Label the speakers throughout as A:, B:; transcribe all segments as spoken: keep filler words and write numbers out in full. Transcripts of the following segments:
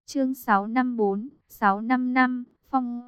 A: Chương sáu năm bốn, sáu năm năm, phong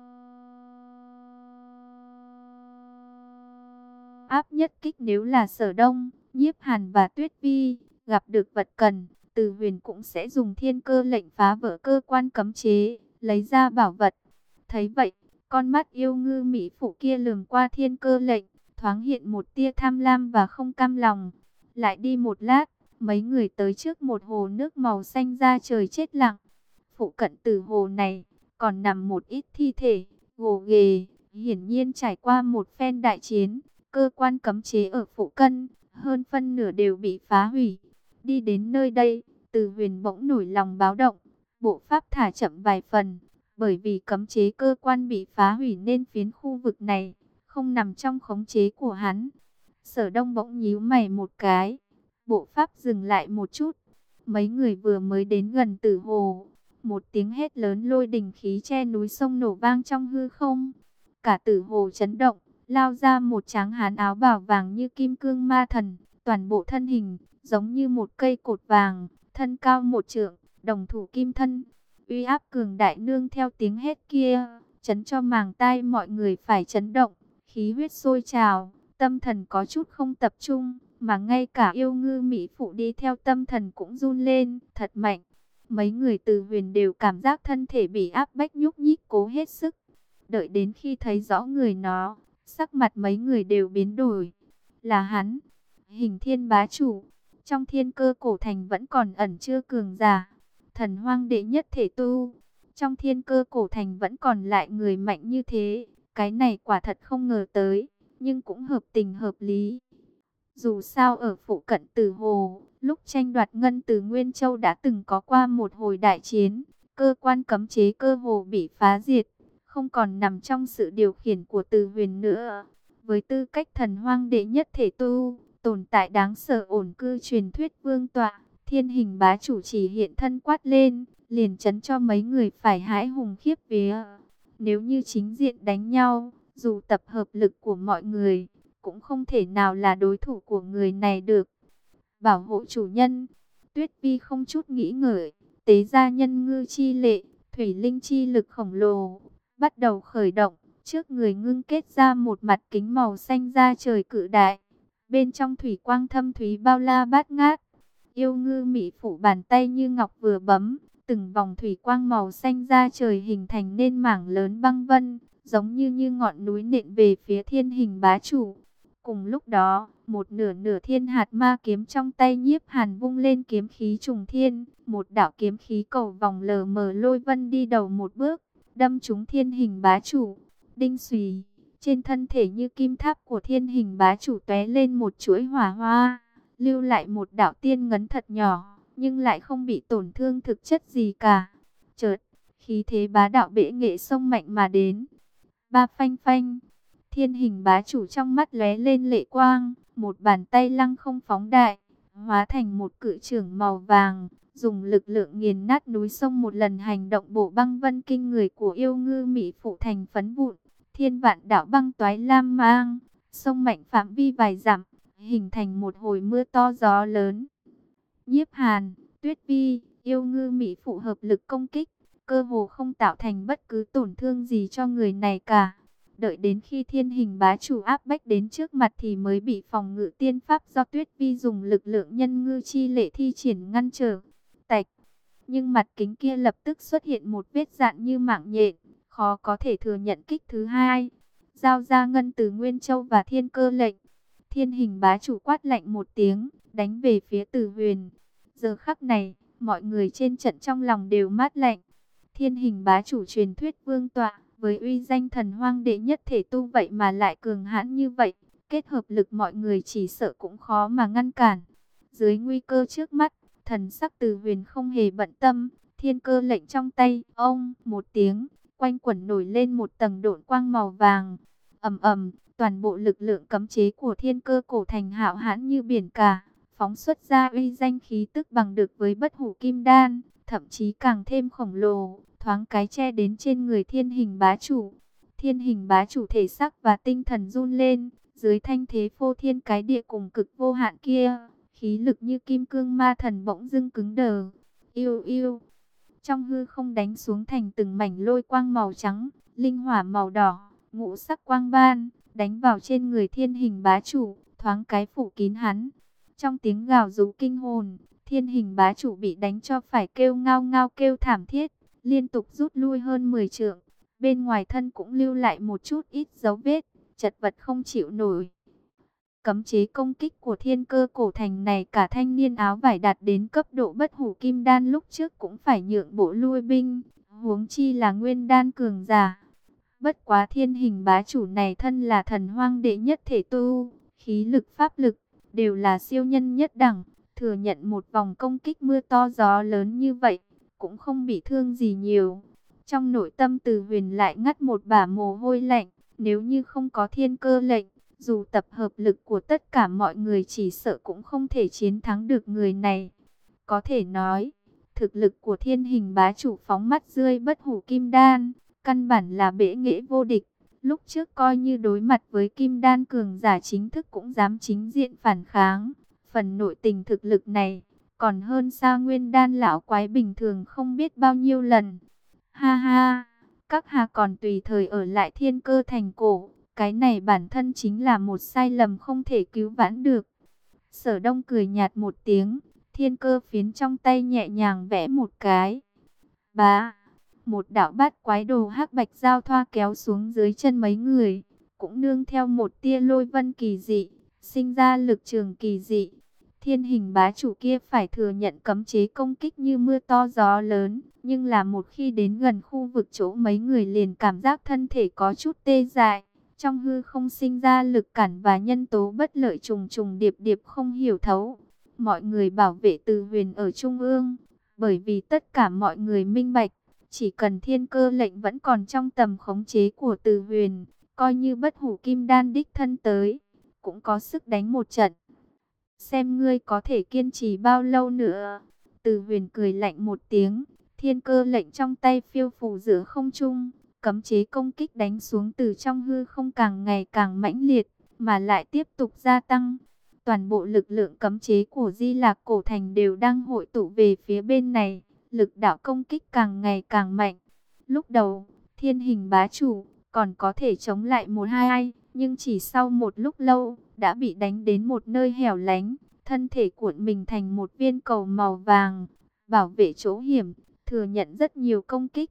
A: áp nhất kích. Nếu là Sở Đông, Nhiếp Hàn và Tuyết Vi gặp được vật cần, Từ Huyền cũng sẽ dùng thiên cơ lệnh phá vỡ cơ quan cấm chế, lấy ra bảo vật. Thấy vậy, con mắt yêu ngư mỹ phụ kia lườm qua thiên cơ lệnh, thoáng hiện một tia tham lam và không cam lòng. Lại đi một lát, mấy người tới trước một hồ nước màu xanh da trời chết lặng. Phụ cận từ hồ này còn nằm một ít thi thể gồ ghề, hiển nhiên trải qua một phen đại chiến. Cơ quan cấm chế ở phụ cận hơn phân nửa đều bị phá hủy. Đi đến nơi đây, Từ Huyền bỗng nổi lòng báo động, bộ pháp thả chậm vài phần, bởi vì cấm chế cơ quan bị phá hủy nên phiến khu vực này không nằm trong khống chế của hắn. Sở Đông bỗng nhíu mày một cái, bộ pháp dừng lại một chút. Mấy người vừa mới đến gần tử hồ, một tiếng hét lớn lôi đình khí che núi sông nổ vang trong hư không. Cả tử hồ chấn động, lao ra một tráng hán áo bào vàng như kim cương ma thần, toàn bộ thân hình giống như một cây cột vàng, thân cao một trượng, đồng thủ kim thân. Uy áp cường đại nương theo tiếng hét kia, chấn cho màng tai mọi người phải chấn động, khí huyết sôi trào, tâm thần có chút không tập trung, mà ngay cả yêu ngư mỹ phụ đi theo tâm thần cũng run lên, thật mạnh. Mấy người Từ Huyền đều cảm giác thân thể bị áp bách nhúc nhích cố hết sức. Đợi đến khi thấy rõ người nó, sắc mặt mấy người đều biến đổi. Là hắn, Hình Thiên bá chủ. Trong thiên cơ cổ thành vẫn còn ẩn chưa cường giả, thần hoang đệ nhất thể tu. Trong thiên cơ cổ thành vẫn còn lại người mạnh như thế. Cái này quả thật không ngờ tới, nhưng cũng hợp tình hợp lý. Dù sao ở phụ cận Tử Hồ, lúc tranh đoạt ngân từ Nguyên Châu đã từng có qua một hồi đại chiến. Cơ quan cấm chế cơ hồ bị phá diệt, không còn nằm trong sự điều khiển của Từ Huyền nữa. Với tư cách thần hoang đệ nhất thể tu, tồn tại đáng sợ ổn cư truyền thuyết vương tọa, Thiên Hình bá chủ chỉ hiện thân quát lên, liền chấn cho mấy người phải hãi hùng khiếp vía. Nếu như chính diện đánh nhau, dù tập hợp lực của mọi người, cũng không thể nào là đối thủ của người này được. Bảo hộ chủ nhân, Tuyết Vi không chút nghĩ ngợi, tế ra nhân ngư chi lệ, thủy linh chi lực khổng lồ, bắt đầu khởi động. Trước người ngưng kết ra một mặt kính màu xanh da trời cự đại, bên trong thủy quang thâm thúy bao la bát ngát. Yêu ngư mỹ phụ bàn tay như ngọc vừa bấm, từng vòng thủy quang màu xanh da trời hình thành nên mảng lớn băng vân, giống như như ngọn núi nện về phía Thiên Hình bá chủ. Cùng lúc đó, một nửa nửa thiên hạt ma kiếm trong tay Nhiếp Hàn vung lên kiếm khí trùng thiên, một đạo kiếm khí cầu vòng lờ mờ lôi vân đi đầu một bước, đâm trúng Thiên Hình bá chủ. Đinh xùy, trên thân thể như kim tháp của Thiên Hình bá chủ tóe lên một chuỗi hỏa hoa, lưu lại một đạo tiên ngấn thật nhỏ, nhưng lại không bị tổn thương thực chất gì cả. Chợt, khí thế bá đạo bệ nghệ sông mạnh mà đến. Ba phanh phanh, Thiên Hình bá chủ trong mắt lóe lên lệ quang, một bàn tay lăng không phóng đại, hóa thành một cự chưởng màu vàng, dùng lực lượng nghiền nát núi sông. Một lần hành động bổ băng vân kinh người của yêu ngư mỹ phụ thành phấn vụn, thiên vạn đạo băng toái lam mang, sông mạnh phạm vi vài dặm, hình thành một hồi mưa to gió lớn. Nhiếp Hàn, Tuyết Vi, yêu ngư mỹ phụ hợp lực công kích, cơ hồ không tạo thành bất cứ tổn thương gì cho người này cả. Đợi đến khi Thiên Hình bá chủ áp bách đến trước mặt thì mới bị phòng ngự tiên pháp do Tuyết Vi dùng lực lượng nhân ngư chi lệ thi triển ngăn trở. Tạch, nhưng mặt kính kia lập tức xuất hiện một vết dạn như mạng nhện, khó có thể thừa nhận kích thứ hai. Giao ra ngân từ Nguyên Châu và thiên cơ lệnh. Thiên Hình bá chủ quát lạnh một tiếng, đánh về phía Từ Huyền. Giờ khắc này, mọi người trên trận trong lòng đều mát lạnh. Thiên Hình bá chủ truyền thuyết vương tọa, với uy danh thần hoang đệ nhất thể tu vậy mà lại cường hãn như vậy, kết hợp lực mọi người chỉ sợ cũng khó mà ngăn cản. Dưới nguy cơ trước mắt, thần sắc Từ Huyền không hề bận tâm, thiên cơ lệnh trong tay, ông, một tiếng, quanh quẩn nổi lên một tầng độn quang màu vàng. Ầm ầm, toàn bộ lực lượng cấm chế của thiên cơ cổ thành hạo hãn như biển cả, phóng xuất ra uy danh khí tức bằng được với bất hủ kim đan, thậm chí càng thêm khổng lồ, thoáng cái che đến trên người Thiên Hình bá chủ. Thiên Hình bá chủ thể xác và tinh thần run lên, dưới thanh thế phô thiên cái địa cùng cực vô hạn kia, khí lực như kim cương ma thần bỗng dưng cứng đờ. Yêu yêu, trong hư không đánh xuống thành từng mảnh lôi quang màu trắng, linh hỏa màu đỏ, ngũ sắc quang ban, đánh vào trên người thiên hình bá chủ, thoáng cái phủ kín hắn. Trong tiếng gào rú kinh hồn, thiên hình bá chủ bị đánh cho phải kêu ngao ngao kêu thảm thiết, liên tục rút lui hơn mười trượng. Bên ngoài thân cũng lưu lại một chút ít dấu vết, chật vật không chịu nổi. Cấm chế công kích của thiên cơ cổ thành này cả thanh niên áo vải đạt đến cấp độ bất hủ kim đan lúc trước cũng phải nhượng bộ lui binh, huống chi là nguyên đan cường giả. Bất quá thiên hình bá chủ này thân là thần hoang đệ nhất thể tu, khí lực pháp lực đều là siêu nhân nhất đẳng, thừa nhận một vòng công kích mưa to gió lớn như vậy, cũng không bị thương gì nhiều. Trong nội tâm Từ Huyền lại ngắt một bả mồ hôi lạnh, nếu như không có thiên cơ lệnh, dù tập hợp lực của tất cả mọi người chỉ sợ cũng không thể chiến thắng được người này. Có thể nói, thực lực của thiên hình bá chủ phóng mắt rơi bất hủ kim đan, căn bản là bẽ nghệ vô địch. Lúc trước coi như đối mặt với kim đan cường giả chính thức cũng dám chính diện phản kháng. Phần nội tình thực lực này, còn hơn xa nguyên đan lão quái bình thường không biết bao nhiêu lần. Ha ha, các hạ còn tùy thời ở lại thiên cơ thành cổ. Cái này bản thân chính là một sai lầm không thể cứu vãn được. Sở Đông cười nhạt một tiếng, thiên cơ phiến trong tay nhẹ nhàng vẽ một cái. Bá, một đạo bát quái đồ hắc bạch giao thoa kéo xuống dưới chân mấy người, cũng nương theo một tia lôi vân kỳ dị, sinh ra lực trường kỳ dị. Thiên hình bá chủ kia phải thừa nhận cấm chế công kích như mưa to gió lớn, nhưng là một khi đến gần khu vực chỗ mấy người liền cảm giác thân thể có chút tê dại. Trong hư không sinh ra lực cản và nhân tố bất lợi trùng trùng điệp điệp không hiểu thấu. Mọi người bảo vệ Từ Huyền ở trung ương, bởi vì tất cả mọi người minh bạch, chỉ cần thiên cơ lệnh vẫn còn trong tầm khống chế của Từ Huyền, coi như bất hủ kim đan đích thân tới, cũng có sức đánh một trận. Xem ngươi có thể kiên trì bao lâu nữa. Từ Huyền cười lạnh một tiếng, thiên cơ lệnh trong tay phiêu phù giữa không trung. Cấm chế công kích đánh xuống từ trong hư không càng ngày càng mãnh liệt, mà lại tiếp tục gia tăng. Toàn bộ lực lượng cấm chế của Di Lạc Cổ Thành đều đang hội tụ về phía bên này, lực đạo công kích càng ngày càng mạnh. Lúc đầu, thiên hình bá chủ còn có thể chống lại một hai ai, nhưng chỉ sau một lúc lâu, đã bị đánh đến một nơi hẻo lánh, thân thể cuộn mình thành một viên cầu màu vàng, bảo vệ chỗ hiểm, thừa nhận rất nhiều công kích.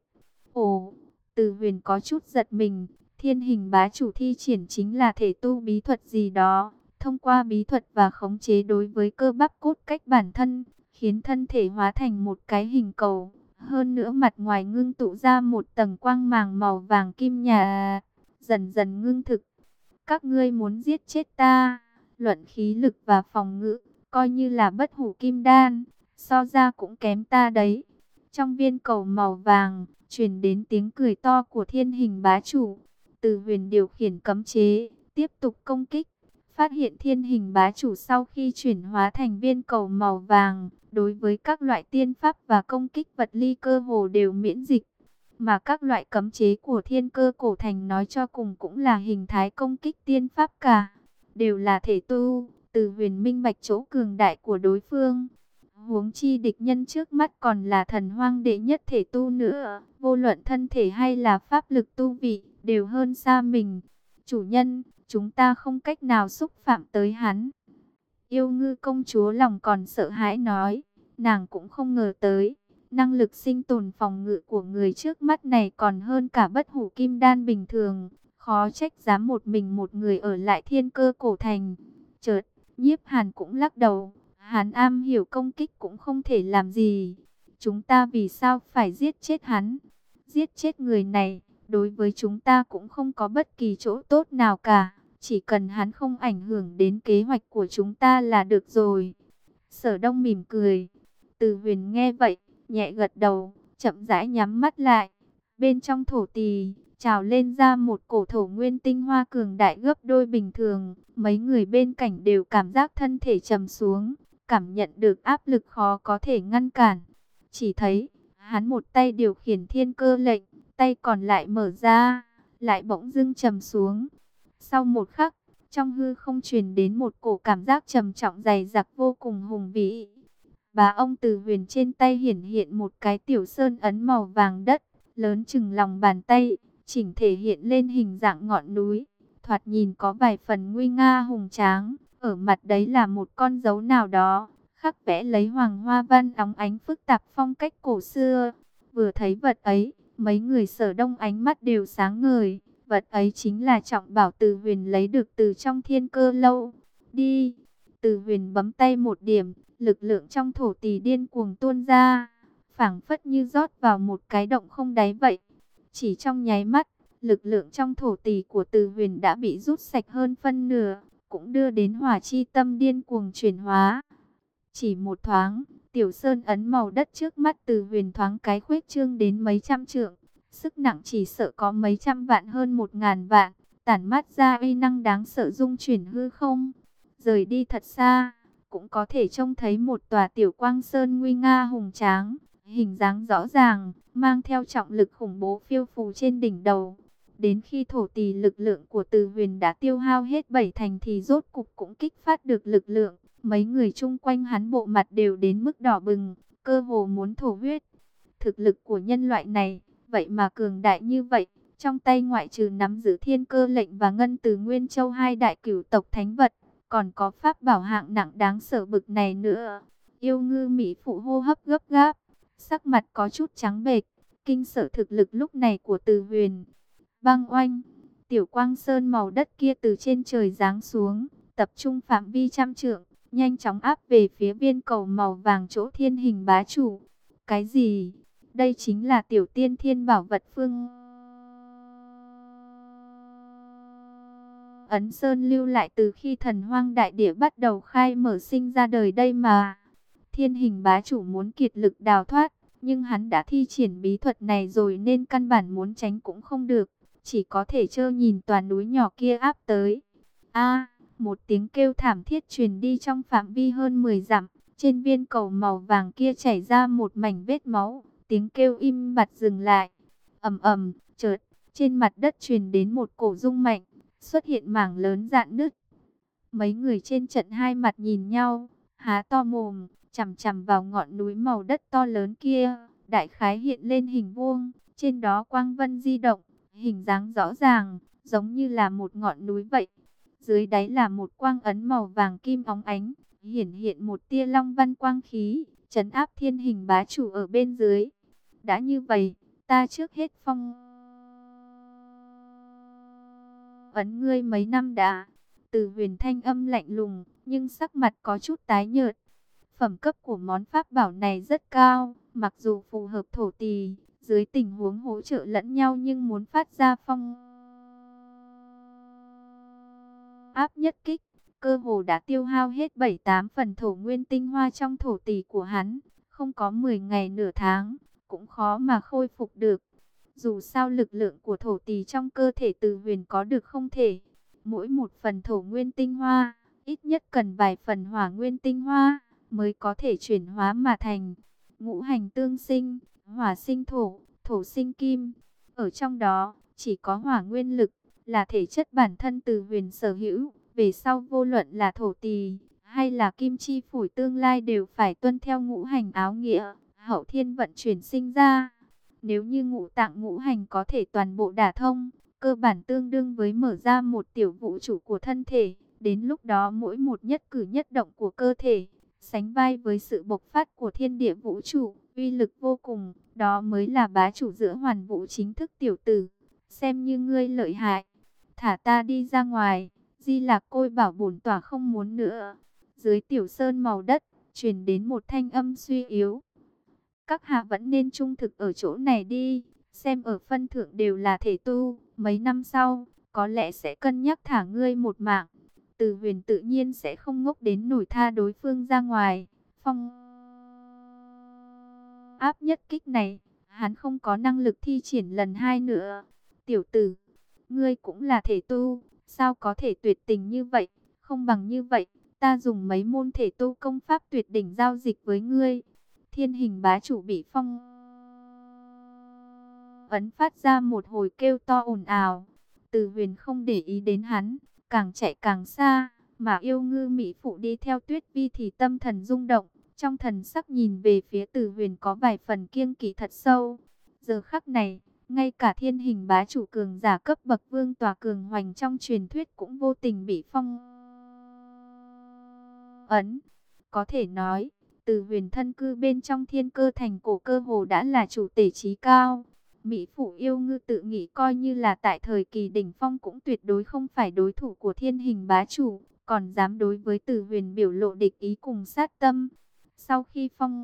A: Ồ! Từ Huyền có chút giật mình, thiên hình bá chủ thi triển chính là thể tu bí thuật gì đó, thông qua bí thuật và khống chế đối với cơ bắp cốt cách bản thân, khiến thân thể hóa thành một cái hình cầu, hơn nữa mặt ngoài ngưng tụ ra một tầng quang màng màu vàng kim nhà, dần dần ngưng thực. Các ngươi muốn giết chết ta, luận khí lực và phòng ngự, coi như là bất hủ kim đan, so ra cũng kém ta đấy. Trong viên cầu màu vàng, truyền đến tiếng cười to của thiên hình bá chủ. Từ Huyền điều khiển cấm chế, tiếp tục công kích. Phát hiện thiên hình bá chủ sau khi chuyển hóa thành viên cầu màu vàng, đối với các loại tiên pháp và công kích vật ly cơ hồ đều miễn dịch. Mà các loại cấm chế của thiên cơ cổ thành nói cho cùng cũng là hình thái công kích tiên pháp cả. Đều là thể tu, Từ Huyền minh bạch chỗ cường đại của đối phương. Huống chi địch nhân trước mắt còn là thần hoang đệ nhất thể tu nữa, vô luận thân thể hay là pháp lực tu vị, đều hơn xa mình. Chủ nhân, chúng ta không cách nào xúc phạm tới hắn. Yêu Ngư công chúa lòng còn sợ hãi nói, nàng cũng không ngờ tới, năng lực sinh tồn phòng ngự của người trước mắt này còn hơn cả bất hủ kim đan bình thường, khó trách dám một mình một người ở lại thiên cơ cổ thành. Chợt, Nhiếp Hàn cũng lắc đầu. Hắn am hiểu công kích cũng không thể làm gì. Chúng ta vì sao phải giết chết hắn? Giết chết người này, đối với chúng ta cũng không có bất kỳ chỗ tốt nào cả. Chỉ cần hắn không ảnh hưởng đến kế hoạch của chúng ta là được rồi. Sở Đông mỉm cười. Từ Huyền nghe vậy, nhẹ gật đầu, chậm rãi nhắm mắt lại. Bên trong thổ tỳ, trào lên ra một cổ thổ nguyên tinh hoa cường đại gấp đôi bình thường. Mấy người bên cạnh đều cảm giác thân thể trầm xuống, cảm nhận được áp lực khó có thể ngăn cản. Chỉ thấy, hắn một tay điều khiển thiên cơ lệnh, tay còn lại mở ra, lại bỗng dưng trầm xuống. Sau một khắc, trong hư không truyền đến một cổ cảm giác trầm trọng dày dặc vô cùng hùng vĩ. Bá ông Từ Huyền trên tay hiển hiện một cái tiểu sơn ấn màu vàng đất, lớn chừng lòng bàn tay, chỉnh thể hiện lên hình dạng ngọn núi, thoạt nhìn có vài phần nguy nga hùng tráng. Ở mặt đấy là một con dấu nào đó, khắc vẽ lấy hoàng hoa văn óng ánh phức tạp phong cách cổ xưa. Vừa thấy vật ấy, mấy người Sở Đông ánh mắt đều sáng ngời. Vật ấy chính là trọng bảo Từ Huyền lấy được từ trong Thiên Cơ Lâu. Đi! Từ Huyền bấm tay một điểm, lực lượng trong thổ tỳ điên cuồng tuôn ra, phảng phất như rót vào một cái động không đáy vậy. Chỉ trong nháy mắt, lực lượng trong thổ tỳ của Từ Huyền đã bị rút sạch hơn phân nửa, cũng đưa đến hỏa chi tâm điên cuồng chuyển hóa. Chỉ một thoáng, tiểu sơn ấn màu đất trước mắt Từ Huyền thoáng cái khuếch trương đến mấy trăm trượng, sức nặng chỉ sợ có mấy trăm vạn hơn một ngàn vạn, tản mát ra uy năng đáng sợ dung chuyển hư không. Rời đi thật xa, cũng có thể trông thấy một tòa tiểu quang sơn nguy nga hùng tráng, hình dáng rõ ràng, mang theo trọng lực khủng bố phiêu phù trên đỉnh đầu. Đến khi thổ tỳ lực lượng của Từ Huyền đã tiêu hao hết bảy thành thì rốt cục cũng kích phát được lực lượng. Mấy người chung quanh hắn bộ mặt đều đến mức đỏ bừng, cơ hồ muốn thổ huyết. Thực lực của nhân loại này, vậy mà cường đại như vậy. Trong tay ngoại trừ nắm giữ Thiên Cơ lệnh và Ngân Từ Nguyên Châu hai đại cửu tộc thánh vật, còn có pháp bảo hạng nặng đáng sợ bực này nữa. Yêu ngư mỹ phụ hô hấp gấp gáp, sắc mặt có chút trắng bệch, kinh sợ thực lực lúc này của Từ Huyền. Băng oanh, tiểu quang sơn màu đất kia từ trên trời giáng xuống, tập trung phạm vi trăm trượng, nhanh chóng áp về phía viên cầu màu vàng chỗ Thiên Hình bá chủ. Cái gì? Đây chính là tiểu tiên thiên bảo vật phương Ấn Sơn lưu lại từ khi thần hoang đại địa bắt đầu khai mở sinh ra đời đây mà. Thiên Hình bá chủ muốn kiệt lực đào thoát, nhưng hắn đã thi triển bí thuật này rồi nên căn bản muốn tránh cũng không được, chỉ có thể trơ nhìn toàn núi nhỏ kia áp tới. A, một tiếng kêu thảm thiết truyền đi trong phạm vi hơn mười dặm, trên viên cầu màu vàng kia chảy ra một mảnh vết máu, tiếng kêu im bặt dừng lại. Ầm ầm, chợt, trên mặt đất truyền đến một cổ rung mạnh, xuất hiện mảng lớn rạn nứt. Mấy người trên trận hai mặt nhìn nhau, há to mồm, chằm chằm vào ngọn núi màu đất to lớn kia. Đại khái hiện lên hình vuông, trên đó quang vân di động, hình dáng rõ ràng, giống như là một ngọn núi vậy. Dưới đáy là một quang ấn màu vàng kim óng ánh, hiển hiện một tia long văn quang khí, trấn áp Thiên Hình bá chủ ở bên dưới. Đã như vậy, ta trước hết phong ấn ngươi mấy năm đã. Từ Huyền thanh âm lạnh lùng, nhưng sắc mặt có chút tái nhợt. Phẩm cấp của món pháp bảo này rất cao, mặc dù phù hợp thổ tỳ, dưới tình huống hỗ trợ lẫn nhau nhưng muốn phát ra phong áp nhất kích, cơ hồ đã tiêu hao hết bảy tám phần thổ nguyên tinh hoa trong thổ tỳ của hắn, không có mười ngày nửa tháng, cũng khó mà khôi phục được. Dù sao lực lượng của thổ tỳ trong cơ thể Từ Huyền có được không thể. Mỗi một phần thổ nguyên tinh hoa, ít nhất cần vài phần hỏa nguyên tinh hoa, mới có thể chuyển hóa mà thành. Ngũ hành tương sinh, hỏa sinh thổ, thổ sinh kim. Ở trong đó, chỉ có hỏa nguyên lực, là thể chất bản thân Từ Huyền sở hữu. Về sau vô luận là thổ tỳ, hay là kim chi phổi tương lai đều phải tuân theo ngũ hành áo nghĩa, hậu thiên vận chuyển sinh ra. Nếu như ngũ tạng ngũ hành có thể toàn bộ đả thông, cơ bản tương đương với mở ra một tiểu vũ trụ của thân thể. Đến lúc đó mỗi một nhất cử nhất động của cơ thể, sánh vai với sự bộc phát của thiên địa vũ trụ, uy lực vô cùng. Đó mới là bá chủ giữa hoàn vũ chính thức tiểu tử. Xem như ngươi lợi hại, thả ta đi ra ngoài. Di Lạc Côi bảo bổn tỏa không muốn nữa. Dưới tiểu sơn màu đất, truyền đến một thanh âm suy yếu. Các hạ vẫn nên trung thực ở chỗ này đi, xem ở phân thượng đều là thể tu, mấy năm sau, có lẽ sẽ cân nhắc thả ngươi một mạng. Từ Huyền tự nhiên sẽ không ngốc đến nổi tha đối phương ra ngoài. Phong áp nhất kích này, hắn không có năng lực thi triển lần hai nữa. Tiểu tử, ngươi cũng là thể tu, sao có thể tuyệt tình như vậy? Không bằng như vậy, ta dùng mấy môn thể tu công pháp tuyệt đỉnh giao dịch với ngươi. Thiên Hình bá chủ bị phong ấn phát ra một hồi kêu to ồn ào. Từ Huyền không để ý đến hắn, càng chạy càng xa, mà yêu ngư mỹ phụ đi theo Tuyết Vi thì tâm thần rung động, trong thần sắc nhìn về phía Từ Huyền có vài phần kiêng kỵ thật sâu. Giờ khắc này, ngay cả thiên hình bá chủ cường giả cấp bậc vương tòa cường hoành trong truyền thuyết cũng vô tình bị phong ấn. Có thể nói, Từ Huyền thân cư bên trong thiên cơ thành cổ cơ hồ đã là chủ tể trí cao. Mỹ Phụ Yêu Ngư tự nghĩ coi như là tại thời kỳ đỉnh phong cũng tuyệt đối không phải đối thủ của thiên hình bá chủ, còn dám đối với Từ Huyền biểu lộ địch ý cùng sát tâm. Sau khi phong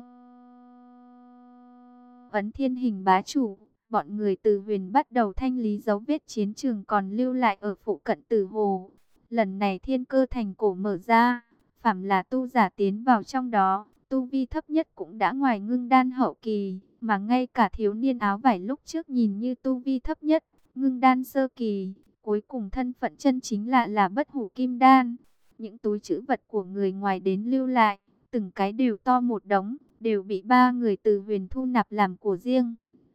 A: ấn thiên hình bá chủ, bọn người Từ Huyền bắt đầu thanh lý dấu vết chiến trường còn lưu lại ở phụ cận Tử Hồ. Lần này thiên cơ thành cổ mở ra, phàm là tu giả tiến vào trong đó, tu vi thấp nhất cũng đã ngoài ngưng đan hậu kỳ, mà ngay cả thiếu niên áo vải lúc trước nhìn như tu vi thấp nhất, ngưng đan sơ kỳ, cuối cùng thân phận chân chính là là bất hủ kim đan. Những túi trữ vật của người ngoài đến lưu lại, từng cái đều to một đống, đều bị ba người Từ Huyền thu nạp làm của riêng.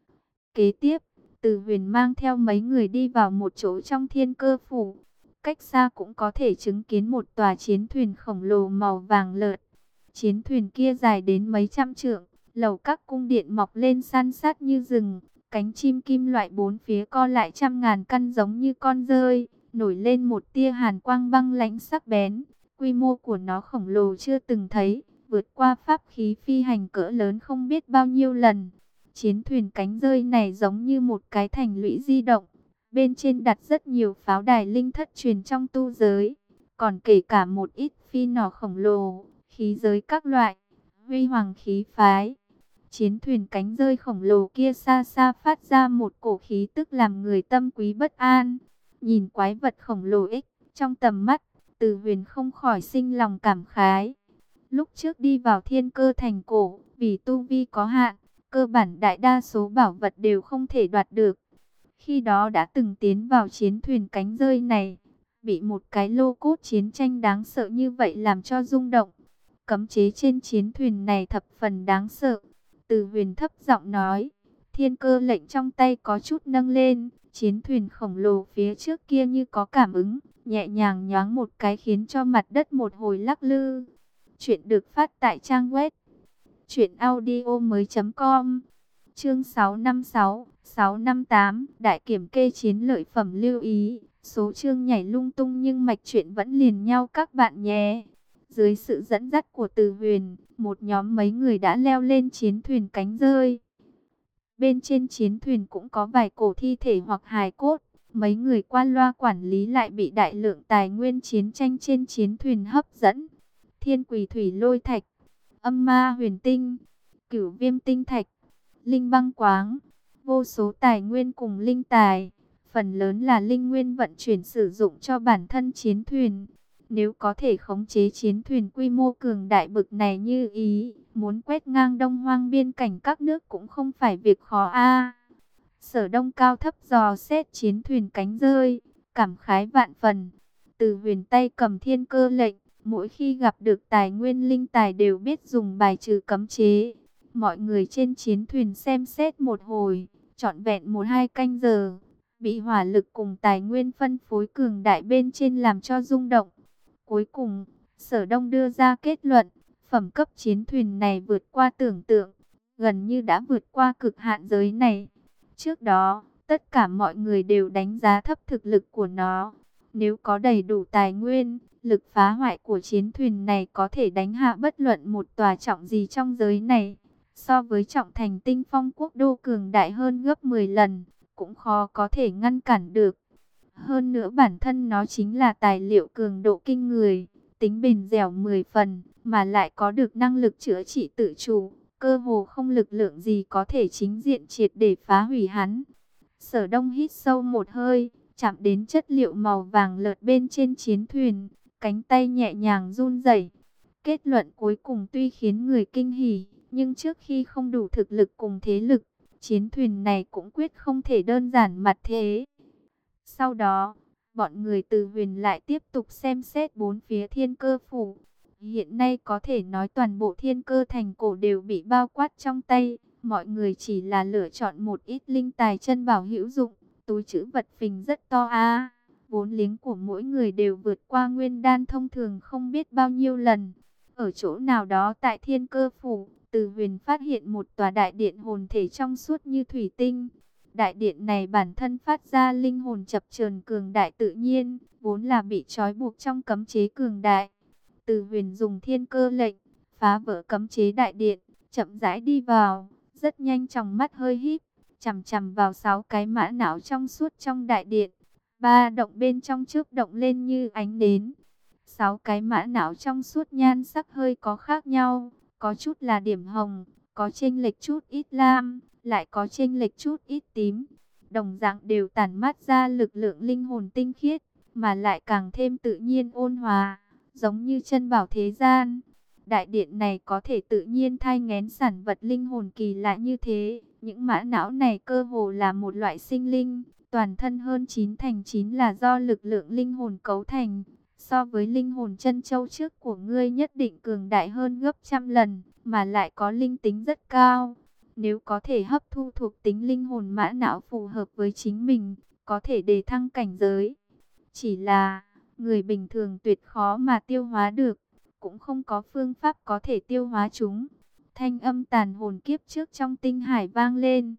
A: Kế tiếp, Từ Huyền mang theo mấy người đi vào một chỗ trong thiên cơ phủ. Cách xa cũng có thể chứng kiến một tòa chiến thuyền khổng lồ màu vàng lợt. Chiến thuyền kia dài đến mấy trăm trượng, lầu các cung điện mọc lên san sát như rừng, cánh chim kim loại bốn phía co lại trăm ngàn căn giống như con dơi, nổi lên một tia hàn quang băng lãnh sắc bén. Quy mô của nó khổng lồ chưa từng thấy, vượt qua pháp khí phi hành cỡ lớn không biết bao nhiêu lần. Chiến thuyền cánh dơi này giống như một cái thành lũy di động, bên trên đặt rất nhiều pháo đài linh thất truyền trong tu giới, còn kể cả một ít phi nỏ khổng lồ, khí giới các loại, huy hoàng khí phái. Chiến thuyền cánh dơi khổng lồ kia xa xa phát ra một cổ khí tức làm người tâm quý bất an. Nhìn quái vật khổng lồ ích trong tầm mắt, Từ Huyền không khỏi sinh lòng cảm khái. Lúc trước đi vào thiên cơ thành cổ, vì tu vi có hạn, cơ bản đại đa số bảo vật đều không thể đoạt được. Khi đó đã từng tiến vào chiến thuyền cánh dơi này, bị một cái lô cốt chiến tranh đáng sợ như vậy làm cho rung động. Cấm chế trên chiến thuyền này thập phần đáng sợ. Từ Huyền thấp giọng nói, thiên cơ lệnh trong tay có chút nâng lên, chiến thuyền khổng lồ phía trước kia như có cảm ứng, nhẹ nhàng nhoáng một cái khiến cho mặt đất một hồi lắc lư. Chuyện được phát tại trang web truyện audio mới chấm com. Chương sáu năm sáu, sáu năm tám, đại kiểm kê chiến lợi phẩm lưu ý, số chương nhảy lung tung nhưng mạch truyện vẫn liền nhau các bạn nhé. Dưới sự dẫn dắt của Từ Huyền, một nhóm mấy người đã leo lên chiến thuyền cánh dơi. Bên trên chiến thuyền cũng có vài cổ thi thể hoặc hài cốt, mấy người qua loa quản lý lại bị đại lượng tài nguyên chiến tranh trên chiến thuyền hấp dẫn. Thiên Quỳ Thủy Lôi Thạch, Âm Ma Huyền Tinh, Cửu Viêm Tinh Thạch, Linh Băng Quáng, vô số tài nguyên cùng linh tài, phần lớn là linh nguyên vận chuyển sử dụng cho bản thân chiến thuyền. Nếu có thể khống chế chiến thuyền quy mô cường đại bực này như ý, muốn quét ngang Đông Hoang biên cảnh các nước cũng không phải việc khó a. Sở Đông cao thấp dò xét chiến thuyền cánh dơi, cảm khái vạn phần. Từ Huyền tay cầm thiên cơ lệnh, mỗi khi gặp được tài nguyên linh tài đều biết dùng bài trừ cấm chế. Mọi người trên chiến thuyền xem xét một hồi, trọn vẹn một hai canh giờ, bị hỏa lực cùng tài nguyên phân phối cường đại bên trên làm cho rung động. Cuối cùng, Sở Đông đưa ra kết luận, phẩm cấp chiến thuyền này vượt qua tưởng tượng, gần như đã vượt qua cực hạn giới này. Trước đó, tất cả mọi người đều đánh giá thấp thực lực của nó. Nếu có đầy đủ tài nguyên, lực phá hoại của chiến thuyền này có thể đánh hạ bất luận một tòa trọng gì trong giới này. So với trọng thành Tinh Phong quốc đô cường đại hơn gấp mười lần, cũng khó có thể ngăn cản được. Hơn nữa bản thân nó chính là tài liệu cường độ kinh người, tính bền dẻo mười phần, mà lại có được năng lực chữa trị tự chủ, cơ hồ không lực lượng gì có thể chính diện triệt để phá hủy hắn. Sở Đông hít sâu một hơi, chạm đến chất liệu màu vàng lợt bên trên chiến thuyền, cánh tay nhẹ nhàng run rẩy. Kết luận cuối cùng tuy khiến người kinh hỉ, nhưng trước khi không đủ thực lực cùng thế lực, chiến thuyền này cũng quyết không thể đơn giản mặt thế. Sau đó, bọn người Từ Huyền lại tiếp tục xem xét bốn phía thiên cơ phủ. Hiện nay có thể nói toàn bộ thiên cơ thành cổ đều bị bao quát trong tay. Mọi người chỉ là lựa chọn một ít linh tài chân bảo hữu dụng. Túi trữ vật phình rất to a. Vốn liếng của mỗi người đều vượt qua nguyên đan thông thường không biết bao nhiêu lần. Ở chỗ nào đó tại Thiên Cơ Phủ, Từ Huyền phát hiện một tòa đại điện hồn thể trong suốt như thủy tinh. Đại điện này bản thân phát ra linh hồn chập chờn cường đại tự nhiên, vốn là bị trói buộc trong cấm chế cường đại. Từ Huyền dùng thiên cơ lệnh, phá vỡ cấm chế đại điện, chậm rãi đi vào, rất nhanh trong mắt hơi híp, chằm chằm vào sáu cái mã não trong suốt trong đại điện. Ba động bên trong chớp động lên như ánh nến. Sáu cái mã não trong suốt nhan sắc hơi có khác nhau, có chút là điểm hồng, có chênh lệch chút ít lam, lại có chênh lệch chút ít tím. Đồng dạng đều tản mát ra lực lượng linh hồn tinh khiết, mà lại càng thêm tự nhiên ôn hòa, giống như chân bảo thế gian. Đại điện này có thể tự nhiên thai nghén sản vật linh hồn kỳ lạ như thế. Những mã não này cơ hồ là một loại sinh linh, toàn thân hơn chín thành chín là do lực lượng linh hồn cấu thành. So với linh hồn chân châu trước của ngươi nhất định cường đại hơn gấp trăm lần, mà lại có linh tính rất cao. Nếu có thể hấp thu thuộc tính linh hồn mã não phù hợp với chính mình, có thể đề thăng cảnh giới. Chỉ là, người bình thường tuyệt khó mà tiêu hóa được, cũng không có phương pháp có thể tiêu hóa chúng. Thanh âm tàn hồn kiếp trước trong tinh hải vang lên.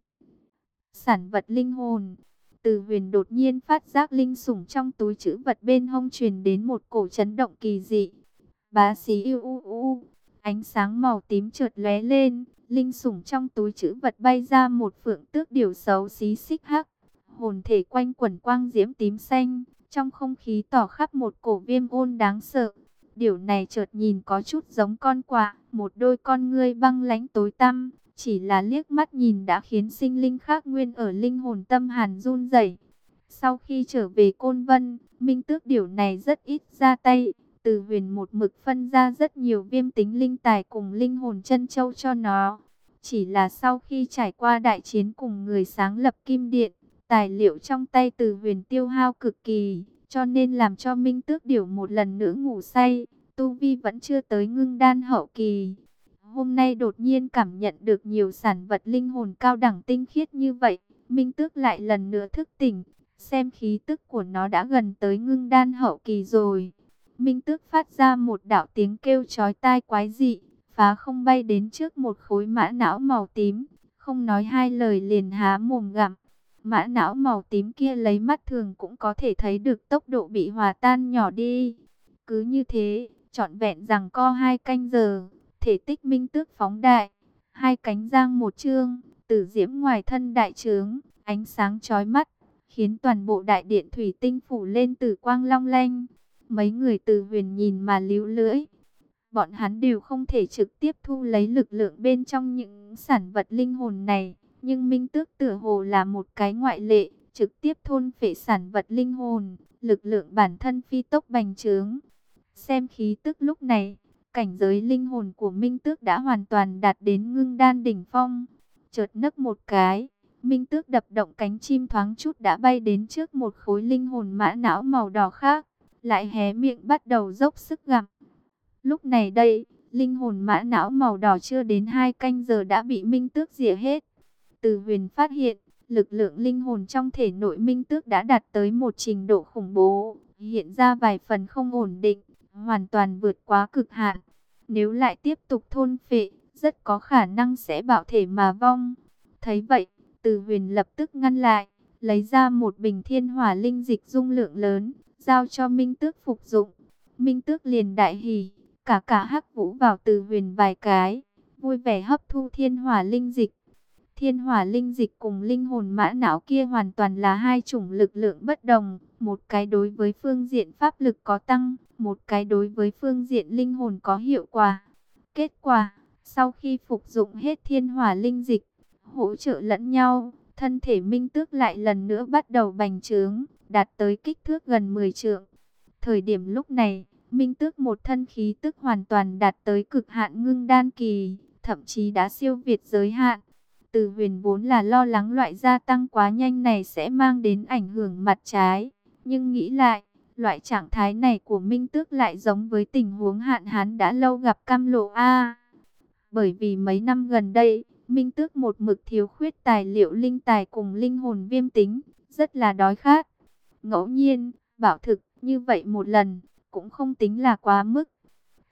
A: Sản vật linh hồn. Từ Huyền đột nhiên phát giác linh sủng trong túi trữ vật bên hông truyền đến một cổ chấn động kỳ dị. Bá xí u u u, ánh sáng màu tím chợt lóe lên, linh sủng trong túi trữ vật bay ra một phượng tước điểu xấu xí xích hắc, hồn thể quanh quẩn quang diễm tím xanh, trong không khí tỏ khắp một cổ viêm ôn đáng sợ. Điểu này chợt nhìn có chút giống con quạ, một đôi con ngươi băng lãnh tối tăm. Chỉ là liếc mắt nhìn đã khiến sinh linh khác nguyên ở linh hồn tâm hàn run rẩy. Sau khi trở về Côn Vân, Minh Tước điểu này rất ít ra tay. Từ Huyền một mực phân ra rất nhiều viêm tính linh tài cùng linh hồn chân châu cho nó. Chỉ là sau khi trải qua đại chiến cùng người sáng lập Kim Điện, tài liệu trong tay Từ Huyền tiêu hao cực kỳ, cho nên làm cho Minh Tước điểu một lần nữa ngủ say. Tu vi vẫn chưa tới ngưng đan hậu kỳ. Hôm nay đột nhiên cảm nhận được nhiều sản vật linh hồn cao đẳng tinh khiết như vậy, Minh Tước lại lần nữa thức tỉnh, xem khí tức của nó đã gần tới ngưng đan hậu kỳ rồi. Minh Tước phát ra một đạo tiếng kêu chói tai quái dị, phá không bay đến trước một khối mã não màu tím, không nói hai lời liền há mồm gặm. Mã não màu tím kia lấy mắt thường cũng có thể thấy được tốc độ bị hòa tan nhỏ đi. Cứ như thế, trọn vẹn rằng co hai canh giờ. Thể tích Minh Tước phóng đại, hai cánh giang một chương, tử diễm ngoài thân đại trướng, ánh sáng chói mắt, khiến toàn bộ đại điện thủy tinh phủ lên tử quang long lanh. Mấy người Từ Huyền nhìn mà líu lưỡi. Bọn hắn đều không thể trực tiếp thu lấy lực lượng bên trong những sản vật linh hồn này, nhưng Minh Tước tựa hồ là một cái ngoại lệ, trực tiếp thôn phệ sản vật linh hồn, lực lượng bản thân phi tốc bành trướng. Xem khí tức lúc này, cảnh giới linh hồn của Minh Tước đã hoàn toàn đạt đến ngưng đan đỉnh phong. Chợt nấc một cái, Minh Tước đập động cánh chim thoáng chút đã bay đến trước một khối linh hồn mã não màu đỏ khác, lại hé miệng bắt đầu dốc sức gặm. Lúc này đây, linh hồn mã não màu đỏ chưa đến hai canh giờ đã bị Minh Tước rỉa hết. Từ Huyền phát hiện, lực lượng linh hồn trong thể nội Minh Tước đã đạt tới một trình độ khủng bố, hiện ra vài phần không ổn định, hoàn toàn vượt quá cực hạn. Nếu lại tiếp tục thôn phệ, rất có khả năng sẽ bạo thể mà vong. Thấy vậy, Từ Huyền lập tức ngăn lại, lấy ra một bình thiên hỏa linh dịch dung lượng lớn, giao cho Minh Tước phục dụng. Minh Tước liền đại hỉ, cả cả hắc vũ vào Từ Huyền vài cái, vui vẻ hấp thu thiên hỏa linh dịch. Thiên hỏa linh dịch cùng linh hồn mã não kia hoàn toàn là hai chủng lực lượng bất đồng, một cái đối với phương diện pháp lực có tăng, một cái đối với phương diện linh hồn có hiệu quả. Kết quả, sau khi phục dụng hết thiên hỏa linh dịch, hỗ trợ lẫn nhau, thân thể Minh Tước lại lần nữa bắt đầu bành trướng, đạt tới kích thước gần mười trượng. Thời điểm lúc này, Minh Tước một thân khí tức hoàn toàn đạt tới cực hạn ngưng đan kỳ, thậm chí đã siêu việt giới hạn. Từ Huyền vốn là lo lắng loại gia tăng quá nhanh này sẽ mang đến ảnh hưởng mặt trái, nhưng nghĩ lại, loại trạng thái này của Minh Tước lại giống với tình huống hạn hán đã lâu gặp cam lộ a. Bởi vì mấy năm gần đây, Minh Tước một mực thiếu khuyết tài liệu linh tài cùng linh hồn viêm tính, rất là đói khát. Ngẫu nhiên, bảo thực như vậy một lần, cũng không tính là quá mức.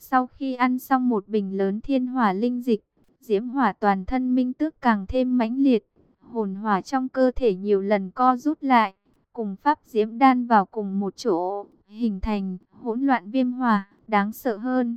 A: Sau khi ăn xong một bình lớn thiên hỏa linh dịch, diễm hỏa toàn thân Minh Tước càng thêm mãnh liệt. Hồn hỏa trong cơ thể nhiều lần co rút lại, cùng pháp diễm đan vào cùng một chỗ, hình thành hỗn loạn viêm hỏa, đáng sợ hơn.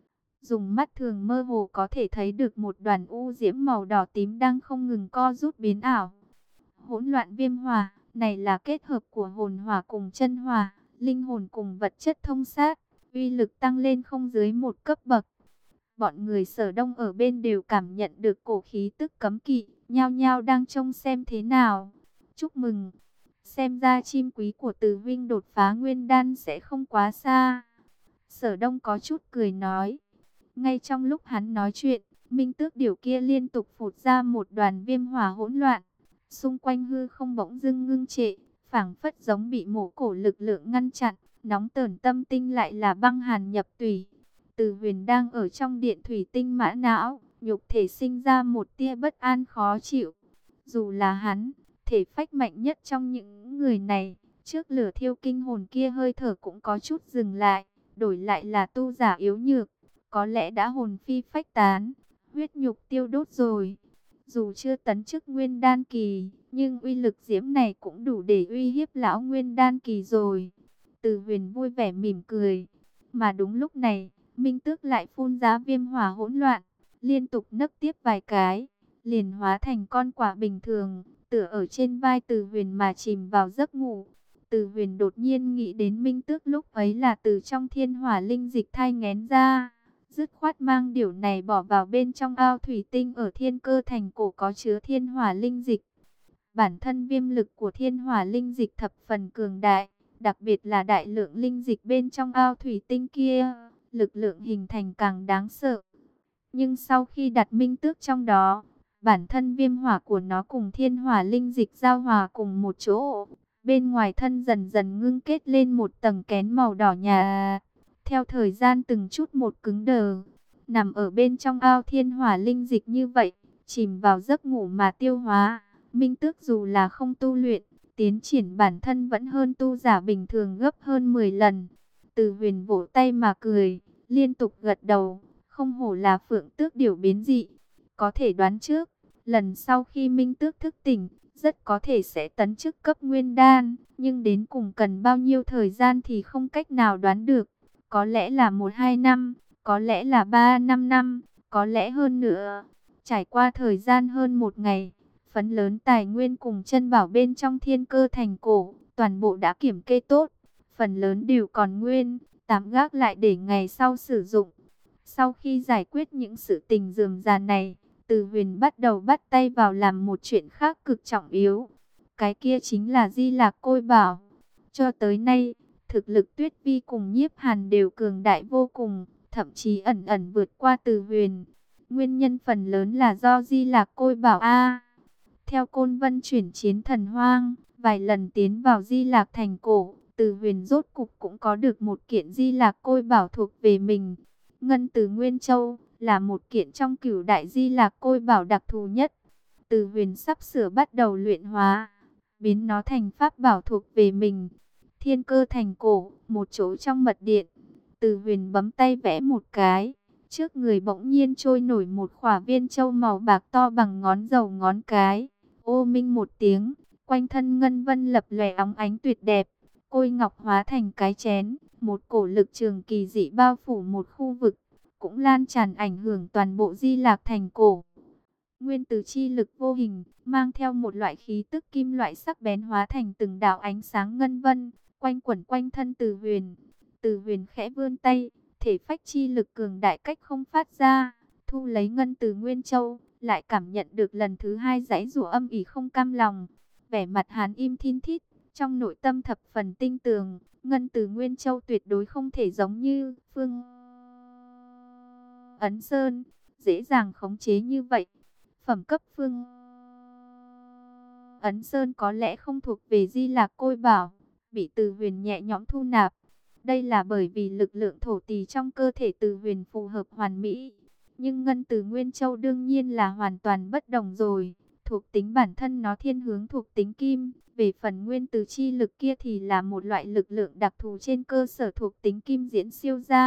A: Dùng mắt thường mơ hồ có thể thấy được một đoàn u diễm màu đỏ tím đang không ngừng co rút biến ảo. Hỗn loạn viêm hỏa này là kết hợp của hồn hỏa cùng chân hỏa, linh hồn cùng vật chất thông sát, uy lực tăng lên không dưới một cấp bậc. Bọn người Sở Đông ở bên đều cảm nhận được cổ khí tức cấm kỵ, nhao nhao đang trông xem thế nào. Chúc mừng, xem ra chim quý của Từ Vinh đột phá nguyên đan sẽ không quá xa. Sở Đông có chút cười nói. Ngay trong lúc hắn nói chuyện, Minh Tước điểu kia liên tục phụt ra một đoàn viêm hỏa hỗn loạn. Xung quanh hư không bỗng dưng ngưng trệ, phảng phất giống bị mổ cổ lực lượng ngăn chặn, nóng tởn tâm tinh lại là băng hàn nhập tủy. Từ Huyền đang ở trong điện thủy tinh mã não, nhục thể sinh ra một tia bất an khó chịu. Dù là hắn, thể phách mạnh nhất trong những người này, trước lửa thiêu kinh hồn kia hơi thở cũng có chút dừng lại, đổi lại là tu giả yếu nhược, có lẽ đã hồn phi phách tán, huyết nhục tiêu đốt rồi. Dù chưa tấn chức nguyên đan kỳ, nhưng uy lực diễm này cũng đủ để uy hiếp lão nguyên đan kỳ rồi. Từ Huyền vui vẻ mỉm cười, mà đúng lúc này, Minh Tước lại phun ra viêm hỏa hỗn loạn, liên tục nấc tiếp vài cái, liền hóa thành con quả bình thường, tựa ở trên vai Từ Huyền mà chìm vào giấc ngủ. Từ Huyền đột nhiên nghĩ đến Minh Tước lúc ấy là từ trong thiên hỏa linh dịch thai nghén ra, dứt khoát mang điểu này bỏ vào bên trong ao thủy tinh ở Thiên Cơ Thành cổ có chứa thiên hỏa linh dịch. Bản thân viêm lực của thiên hỏa linh dịch thập phần cường đại, đặc biệt là đại lượng linh dịch bên trong ao thủy tinh kia, lực lượng hình thành càng đáng sợ. Nhưng sau khi đặt Minh Tước trong đó, bản thân viêm hỏa của nó cùng thiên hỏa linh dịch giao hòa cùng một chỗ, bên ngoài thân dần dần ngưng kết lên một tầng kén màu đỏ nhạt. Theo thời gian từng chút một cứng đờ, nằm ở bên trong ao thiên hỏa linh dịch như vậy, chìm vào giấc ngủ mà tiêu hóa. Minh Tước dù là không tu luyện, tiến triển bản thân vẫn hơn tu giả bình thường gấp hơn mười lần. Từ Huyền vỗ tay mà cười, liên tục gật đầu, không hổ là Phượng Tước điểu biến dị. Có thể đoán trước, lần sau khi Minh Tước thức tỉnh, rất có thể sẽ tấn chức cấp nguyên đan, nhưng đến cùng cần bao nhiêu thời gian thì không cách nào đoán được. Có lẽ là một hai năm, có lẽ là ba năm năm, có lẽ hơn nữa. Trải qua thời gian hơn một ngày, phấn lớn tài nguyên cùng chân bảo bên trong Thiên Cơ Thành cổ, toàn bộ đã kiểm kê tốt. Phần lớn đều còn nguyên, tạm gác lại để ngày sau sử dụng. Sau khi giải quyết những sự tình rườm rà này, Từ Huyền bắt đầu bắt tay vào làm một chuyện khác cực trọng yếu. Cái kia chính là Di Lạc Côi Bảo. Cho tới nay, thực lực Tuyết Vi cùng Nhiếp Hàn đều cường đại vô cùng, thậm chí ẩn ẩn vượt qua Từ Huyền. Nguyên nhân phần lớn là do Di Lạc Côi Bảo A. Theo Côn Vân chuyển chiến thần hoang, vài lần tiến vào Di Lạc Thành cổ, Từ Huyền rốt cục cũng có được một kiện Di Lạc Côi Bảo thuộc về mình. Ngân Từ Nguyên Châu là một kiện trong cửu đại Di Lạc Côi Bảo đặc thù nhất. Từ Huyền sắp sửa bắt đầu luyện hóa, biến nó thành pháp bảo thuộc về mình. Thiên Cơ Thành cổ, một chỗ trong mật điện. Từ Huyền bấm tay vẽ một cái, trước người bỗng nhiên trôi nổi một khỏa viên châu màu bạc to bằng ngón dầu ngón cái. Ô minh một tiếng, quanh thân ngân vân lập lòe óng ánh tuyệt đẹp. Côi ngọc hóa thành cái chén, một cổ lực trường kỳ dị bao phủ một khu vực, cũng lan tràn ảnh hưởng toàn bộ Di Lạc Thành cổ. Nguyên tử chi lực vô hình, mang theo một loại khí tức kim loại sắc bén hóa thành từng đạo ánh sáng ngân vân, quanh quẩn quanh thân Từ Huyền. Từ Huyền khẽ vươn tay, thể phách chi lực cường đại cách không phát ra, thu lấy ngân từ Nguyên Châu, lại cảm nhận được lần thứ hai giãy giụa âm ỉ không cam lòng. Vẻ mặt hắn im thin thít, trong nội tâm thập phần tinh tường, ngân từ Nguyên Châu tuyệt đối không thể giống như Phương Ấn Sơn, dễ dàng khống chế như vậy. Phẩm cấp Phương Ấn Sơn có lẽ không thuộc về Di Lạc Côi Bảo, bị Từ Huyền nhẹ nhõm thu nạp. Đây là bởi vì lực lượng thổ tỳ trong cơ thể Từ Huyền phù hợp hoàn mỹ. Nhưng ngân từ Nguyên Châu đương nhiên là hoàn toàn bất đồng rồi. Thuộc tính bản thân nó thiên hướng thuộc tính kim. Về phần nguyên từ chi lực kia thì là một loại lực lượng đặc thù trên cơ sở thuộc tính kim diễn siêu ra.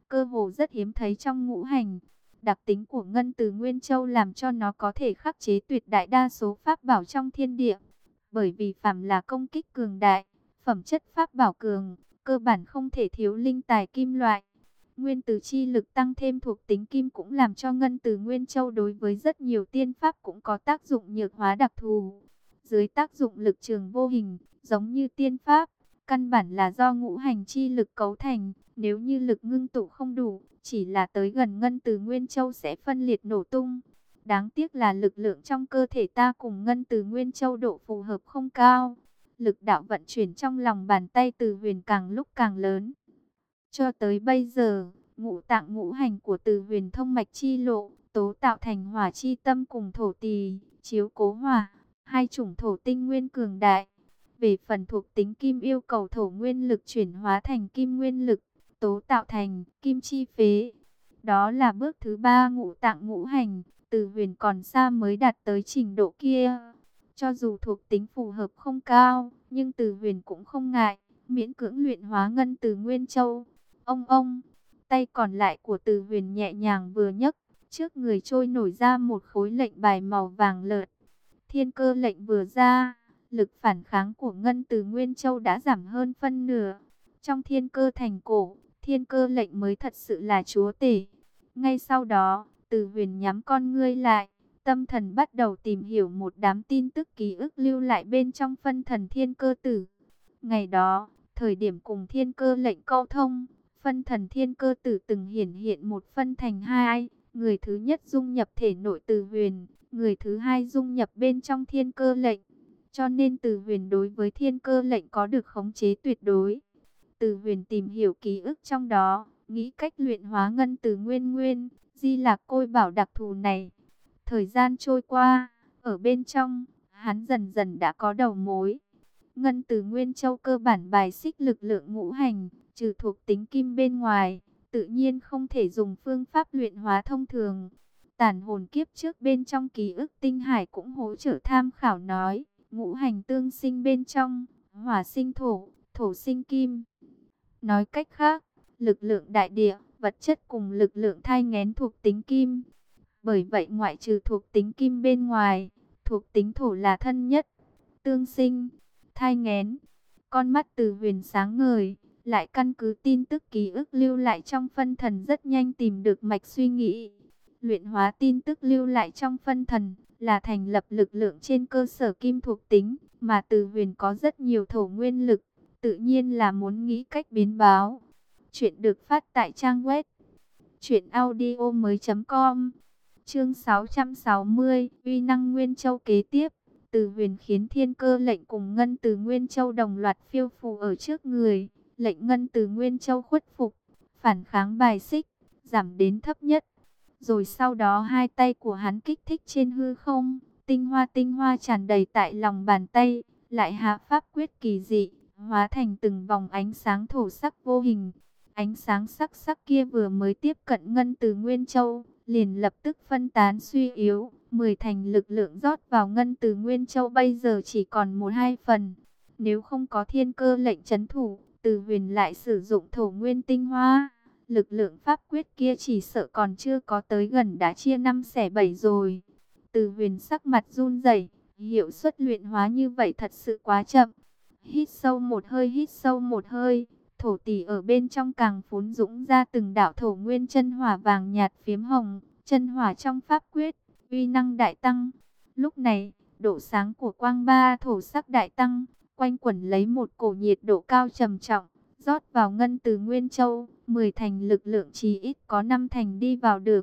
A: cơ hồ rất hiếm thấy trong ngũ hành. Đặc tính của ngân từ Nguyên Châu làm cho nó có thể khắc chế tuyệt đại đa số pháp bảo trong thiên địa. Bởi vì phàm là công kích cường đại, phẩm chất pháp bảo cường, cơ bản không thể thiếu linh tài kim loại. Nguyên từ chi lực tăng thêm thuộc tính kim cũng làm cho ngân từ Nguyên Châu đối với rất nhiều tiên pháp cũng có tác dụng nhược hóa đặc thù. Dưới tác dụng lực trường vô hình, giống như tiên pháp, căn bản là do ngũ hành chi lực cấu thành. Nếu như lực ngưng tụ không đủ, chỉ là tới gần ngân từ Nguyên Châu sẽ phân liệt nổ tung. Đáng tiếc là lực lượng trong cơ thể ta cùng ngân từ Nguyên Châu độ phù hợp không cao. Lực đạo vận chuyển trong lòng bàn tay Từ Huyền càng lúc càng lớn. Cho tới bây giờ, ngũ tạng ngũ hành của Từ Huyền thông mạch chi lộ, tố tạo thành hỏa chi tâm cùng thổ tỳ, chiếu cố hỏa, hai chủng thổ tinh nguyên cường đại. Về phần thuộc tính kim yêu cầu thổ nguyên lực chuyển hóa thành kim nguyên lực, tố tạo thành kim chi phế. Đó là bước thứ ba ngũ tạng ngũ hành, Từ Huyền còn xa mới đạt tới trình độ kia. Cho dù thuộc tính phù hợp không cao, nhưng Từ Huyền cũng không ngại, miễn cưỡng luyện hóa ngân từ Nguyên Châu. Ông ông, tay còn lại của Từ Huyền nhẹ nhàng vừa nhấc, trước người trôi nổi ra một khối lệnh bài màu vàng lợt. Thiên cơ lệnh vừa ra, lực phản kháng của ngân từ Nguyên Châu đã giảm hơn phân nửa. Trong thiên cơ thành cổ, thiên cơ lệnh mới thật sự là chúa tể. Ngay sau đó, Từ Huyền nhắm con ngươi lại, tâm thần bắt đầu tìm hiểu một đám tin tức ký ức lưu lại bên trong phân thần thiên cơ tử. Ngày đó, thời điểm cùng thiên cơ lệnh câu thông, phân thần thiên cơ tử từng hiển hiện một phân thành hai. Người thứ nhất dung nhập thể nội Từ Huyền, người thứ hai dung nhập bên trong thiên cơ lệnh. Cho nên Từ Huyền đối với thiên cơ lệnh có được khống chế tuyệt đối. Từ Huyền tìm hiểu ký ức trong đó, nghĩ cách luyện hóa ngân từ nguyên nguyên, di lạc côi bảo đặc thù này. Thời gian trôi qua, ở bên trong, hắn dần dần đã có đầu mối. Ngân từ Nguyên Châu cơ bản bài xích lực lượng ngũ hành, trừ thuộc tính kim bên ngoài, tự nhiên không thể dùng phương pháp luyện hóa thông thường. Tản hồn kiếp trước bên trong ký ức tinh hải cũng hỗ trợ tham khảo nói, ngũ hành tương sinh bên trong, hỏa sinh thổ, thổ sinh kim. Nói cách khác, lực lượng đại địa, vật chất cùng lực lượng thai nghén thuộc tính kim. Bởi vậy ngoại trừ thuộc tính kim bên ngoài, thuộc tính thổ là thân nhất. Tương sinh, thai nghén, con mắt Từ Huyền sáng ngời, lại căn cứ tin tức ký ức lưu lại trong phân thần rất nhanh tìm được mạch suy nghĩ. Luyện hóa tin tức lưu lại trong phân thần là thành lập lực lượng trên cơ sở kim thuộc tính, mà Từ Huyền có rất nhiều thổ nguyên lực, tự nhiên là muốn nghĩ cách biến báo. Chuyện được phát tại trang web truyện audio mới chấm com. Chương sáu trăm sáu mươi, uy năng Nguyên Châu kế tiếp. Từ Huyền khiến thiên cơ lệnh cùng ngân từ Nguyên Châu đồng loạt phiêu phù ở trước người. Lệnh ngân từ Nguyên Châu khuất phục, phản kháng bài xích, giảm đến thấp nhất. Rồi sau đó hai tay của hắn kích thích trên hư không, tinh hoa tinh hoa tràn đầy tại lòng bàn tay, lại hạ pháp quyết kỳ dị, hóa thành từng vòng ánh sáng thổ sắc vô hình. Ánh sáng sắc sắc kia vừa mới tiếp cận ngân từ Nguyên Châu, liền lập tức phân tán suy yếu, mười thành lực lượng rót vào ngân từ Nguyên Châu bây giờ chỉ còn một hai phần. Nếu không có thiên cơ lệnh trấn thủ, Từ Huyền lại sử dụng thổ nguyên tinh hoa, lực lượng pháp quyết kia chỉ sợ còn chưa có tới gần đã chia năm xẻ bảy rồi. Từ Huyền sắc mặt run rẩy, hiệu suất luyện hóa như vậy thật sự quá chậm. Hít sâu một hơi, hít sâu một hơi, thổ tỷ ở bên trong càng phún dũng ra từng đạo thổ nguyên chân hỏa vàng nhạt phiếm hồng, chân hỏa trong pháp quyết, uy năng đại tăng. Lúc này, độ sáng của quang ba thổ sắc đại tăng, quanh quẩn lấy một cổ nhiệt độ cao trầm trọng, rót vào ngân từ Nguyên Châu, mười thành lực lượng chỉ ít có năm thành đi vào được.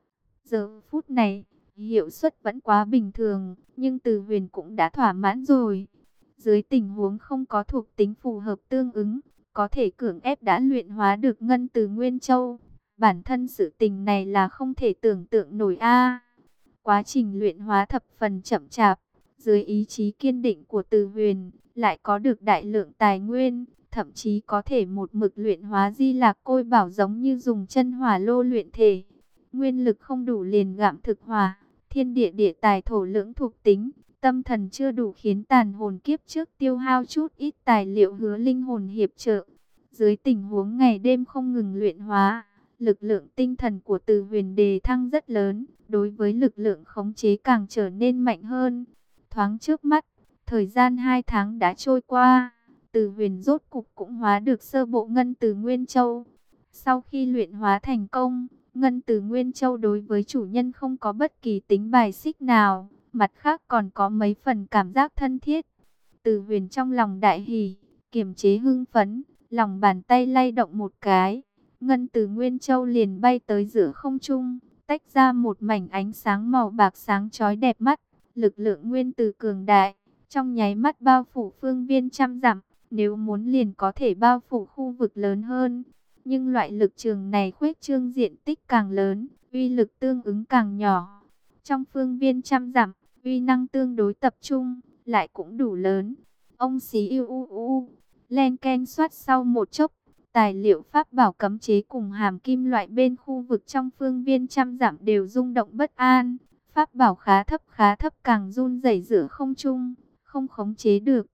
A: Giờ phút này, hiệu suất vẫn quá bình thường, nhưng Từ Huyền cũng đã thỏa mãn rồi. Dưới tình huống không có thuộc tính phù hợp tương ứng, có thể cưỡng ép đã luyện hóa được ngân từ Nguyên Châu. Bản thân sự tình này là không thể tưởng tượng nổi a. Quá trình luyện hóa thập phần chậm chạp, dưới ý chí kiên định của Từ Huyền, lại có được đại lượng tài nguyên, thậm chí có thể một mực luyện hóa di lạc côi bảo giống như dùng chân hỏa lô luyện thể. Nguyên lực không đủ liền gạm thực hỏa, thiên địa địa tài thổ lưỡng thuộc tính, tâm thần chưa đủ khiến tàn hồn kiếp trước tiêu hao chút ít tài liệu hứa linh hồn hiệp trợ. Dưới tình huống ngày đêm không ngừng luyện hóa, lực lượng tinh thần của Từ Huyền đề thăng rất lớn, đối với lực lượng khống chế càng trở nên mạnh hơn. Thoáng trước mắt, thời gian hai tháng đã trôi qua, Từ Huyền rốt cục cũng hóa được sơ bộ Ngân Từ Nguyên Châu. Sau khi luyện hóa thành công, Ngân Từ Nguyên Châu đối với chủ nhân không có bất kỳ tính bài xích nào, mặt khác còn có mấy phần cảm giác thân thiết. Từ Huyền trong lòng đại hỉ, kiềm chế hưng phấn, lòng bàn tay lay động một cái, Ngân Từ Nguyên Châu liền bay tới giữa không trung, tách ra một mảnh ánh sáng màu bạc sáng chói đẹp mắt, lực lượng nguyên tử cường đại, trong nháy mắt bao phủ phương viên trăm dặm, nếu muốn liền có thể bao phủ khu vực lớn hơn. Nhưng loại lực trường này khuếch trương diện tích càng lớn, uy lực tương ứng càng nhỏ. Trong phương viên trăm dặm, uy năng tương đối tập trung, lại cũng đủ lớn. Ông xí yêu u u, len ken xoát sau một chốc, tài liệu pháp bảo cấm chế cùng hàm kim loại bên khu vực trong phương viên trăm dặm đều rung động bất an. Pháp bảo khá thấp khá thấp càng run rẩy giữa không trung, không khống chế được.